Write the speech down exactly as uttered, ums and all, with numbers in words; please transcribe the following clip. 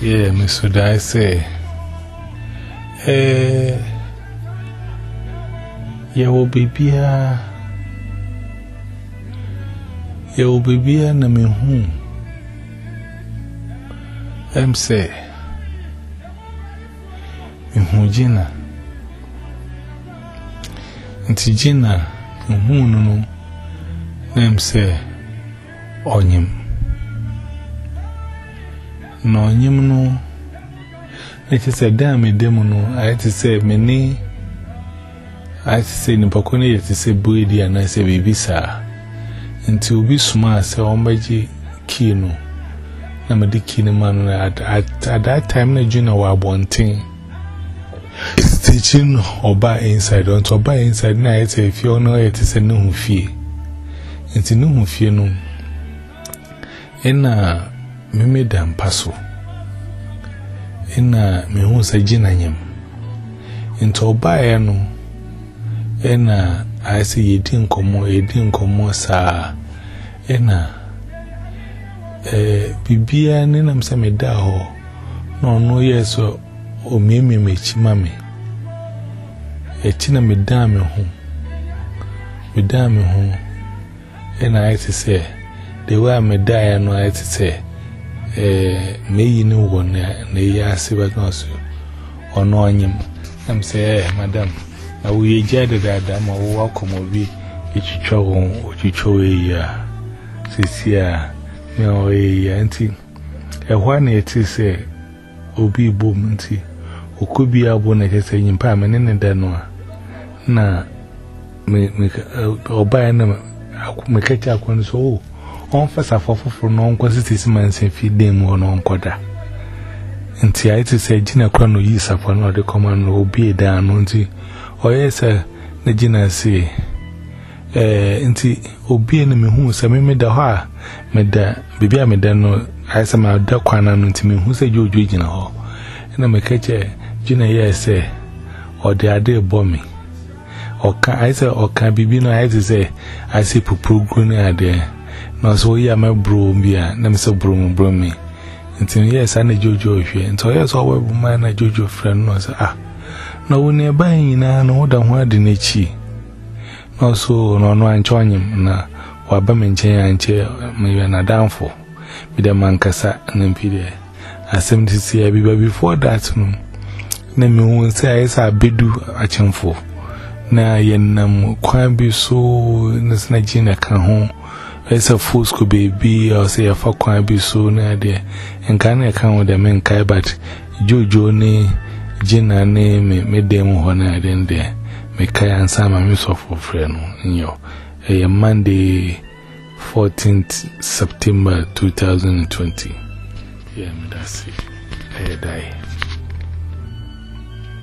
Yeah, Miss I say, eh, you will be here. You will be here, na me home. I'm say, me home Gina. Nti Gina, me home no no. I'm say, onyim. No onyim no. It is a damn demo no. I had to say many. I had to say no pakoni. I had to say buidi and I say baby sir. Until we smart say ombaji kino. Na me di kino man at at at that time na Junior wa bonting. Teaching oba inside on to oba inside na it if you know it is a no fee. Until no fee no. Ena me me dam paso. Ena me hu sa Gina nyem. Into oba e no. Ena I say ye didn't come more, ye didn't come more, sir. Ena eh, Bibia, Ninam Samidaho. No, no, yes, or me, me, me, chimame. A china me damn home. Me damn home. And I to say, they were me die, no, I to say, eh, may you know one, nay, I see what not so. Or no, I'm say, eh, madam. I will judge that I'm a welcome of be each trouble, which you show a year. This year, no, a year, auntie. A one it is a obi boomty, who could be a bonnet saying Pam and then no. Na me or buy them, I catch up one so. On first of all, for non quantity man say feed them or non quarter. Until I to say Gina Crono use upon all the command will be down on tea. Oh yes, sir. The Gina say, eh, inti obi ene me hu se me me da ha me da bibia me da no ai se ma da kwana no nti me hu se jojo Gina ho na me kache Gina yes say o de ade bo me o ka ai se o ka bibi no ai se ai se pupugu na ade no so ya me bro bia na me se bro bro me nti yes ana jojo hwe nti yes o we bu ma na jojo friend no say ah no we ne ba nyina no da ho ade na chi no so no no anchonyim na wa ba me nchen anche me na danfo bi de mankasa na mpide asem tisi ya bi before that no na me won say ai sa bedu achemfo na yenam kwan bi so na sna Gina kan ho esa fusco baby or say afa kwan bi so na de enka na kan wo de men kai but jojo ni Gina ne me me dem ho na de de me kai ansa ma me so for friend nyo eh Monday fourteenth September two thousand twenty. Yeah, me that's it. I die.